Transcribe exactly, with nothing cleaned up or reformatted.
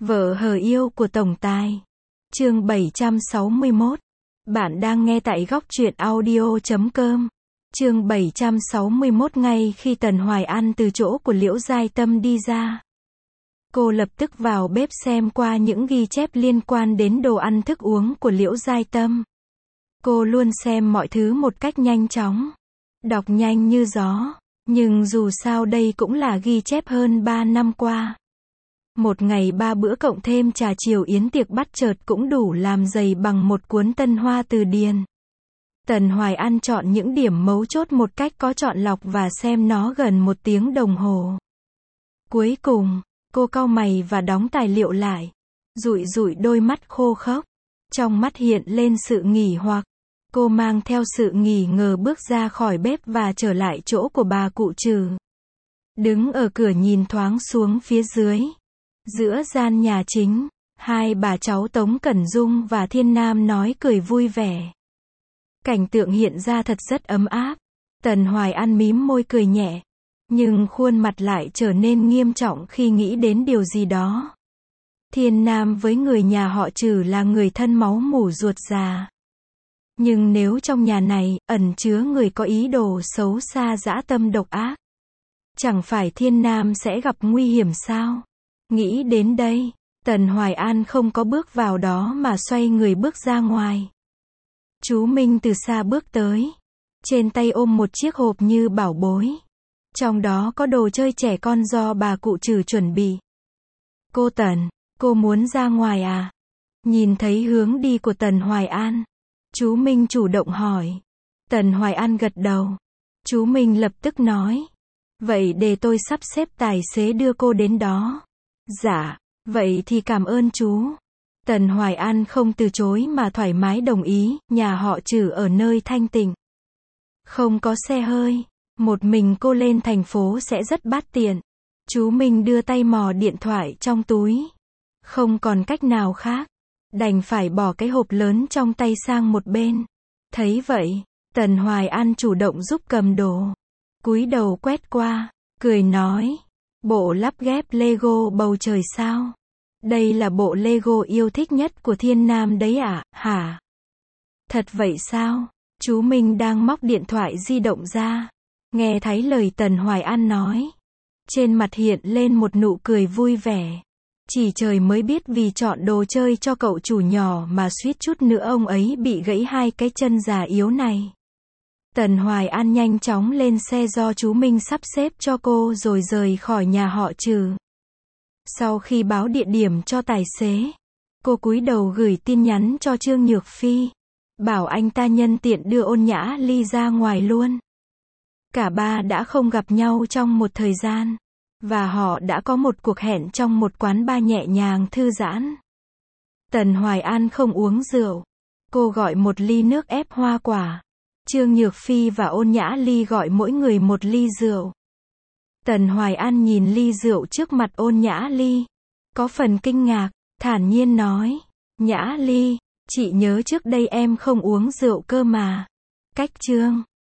Vợ hờ yêu của tổng tài. Chương bảy trăm sáu mươi mốt. Bạn đang nghe tại góc truyện audio chấm com. Chương bảy trăm sáu mươi mốt. Ngay khi Tần Hoài An từ chỗ của Liễu Giai Tâm đi ra, cô lập tức vào bếp xem qua những ghi chép liên quan đến đồ ăn thức uống của Liễu Giai Tâm. Cô luôn xem mọi thứ một cách nhanh chóng, đọc nhanh như gió, nhưng dù sao đây cũng là ghi chép hơn ba năm qua. Một ngày ba bữa cộng thêm trà chiều yến tiệc bắt chợt cũng đủ làm dày bằng một cuốn Tân Hoa từ điển. Tần Hoài An chọn những điểm mấu chốt một cách có chọn lọc và xem nó gần một tiếng đồng hồ. Cuối cùng, cô cau mày và đóng tài liệu lại, dụi dụi đôi mắt khô khốc. Trong mắt hiện lên sự nghỉ hoặc. Cô mang theo sự nghỉ ngờ bước ra khỏi bếp và trở lại chỗ của bà cụ Trừ. Đứng ở cửa nhìn thoáng xuống phía dưới. Giữa gian nhà chính, hai bà cháu Tống Cẩn Dung và Thiên Nam nói cười vui vẻ. Cảnh tượng hiện ra thật rất ấm áp. Tần Hoài An mím môi cười nhẹ, nhưng khuôn mặt lại trở nên nghiêm trọng khi nghĩ đến điều gì đó. Thiên Nam với người nhà họ Trừ là người thân máu mủ ruột già. Nhưng nếu trong nhà này ẩn chứa người có ý đồ xấu xa dã tâm độc ác, chẳng phải Thiên Nam sẽ gặp nguy hiểm sao? Nghĩ đến đây, Tần Hoài An không có bước vào đó mà xoay người bước ra ngoài. Chú Minh từ xa bước tới, trên tay ôm một chiếc hộp như bảo bối. Trong đó có đồ chơi trẻ con do bà cụ Trừ chuẩn bị. Cô Tần, cô muốn ra ngoài à? Nhìn thấy hướng đi của Tần Hoài An, chú Minh chủ động hỏi. Tần Hoài An gật đầu. Chú Minh lập tức nói, vậy để tôi sắp xếp tài xế đưa cô đến đó. Dạ, vậy thì cảm ơn chú. Tần Hoài An không từ chối mà thoải mái đồng ý, nhà họ Trừ ở nơi thanh tịnh, không có xe hơi, một mình cô lên thành phố sẽ rất bát tiện. Chú Minh đưa tay mò điện thoại trong túi. Không còn cách nào khác, đành phải bỏ cái hộp lớn trong tay sang một bên. Thấy vậy, Tần Hoài An chủ động giúp cầm đồ. Cúi đầu quét qua, cười nói, bộ lắp ghép Lego bầu trời sao? Đây là bộ Lego yêu thích nhất của Thiên Nam đấy à, hả? Thật vậy sao? Chú Minh đang móc điện thoại di động ra. Nghe thấy lời Tần Hoài An nói, trên mặt hiện lên một nụ cười vui vẻ. Chỉ trời mới biết vì chọn đồ chơi cho cậu chủ nhỏ mà suýt chút nữa ông ấy bị gãy hai cái chân già yếu này. Tần Hoài An nhanh chóng lên xe do chú Minh sắp xếp cho cô rồi rời khỏi nhà họ Trừ. Sau khi báo địa điểm cho tài xế, cô cúi đầu gửi tin nhắn cho Trương Nhược Phi, bảo anh ta nhân tiện đưa Ôn Nhã Ly ra ngoài luôn. Cả ba đã không gặp nhau trong một thời gian, và họ đã có một cuộc hẹn trong một quán bar nhẹ nhàng thư giãn. Tần Hoài An không uống rượu. Cô gọi một ly nước ép hoa quả. Trương Nhược Phi và Ôn Nhã Ly gọi mỗi người một ly rượu. Tần Hoài An nhìn ly rượu trước mặt Ôn Nhã Ly, có phần kinh ngạc, thản nhiên nói, Nhã Ly, chị nhớ trước đây em không uống rượu cơ mà. Cách Trương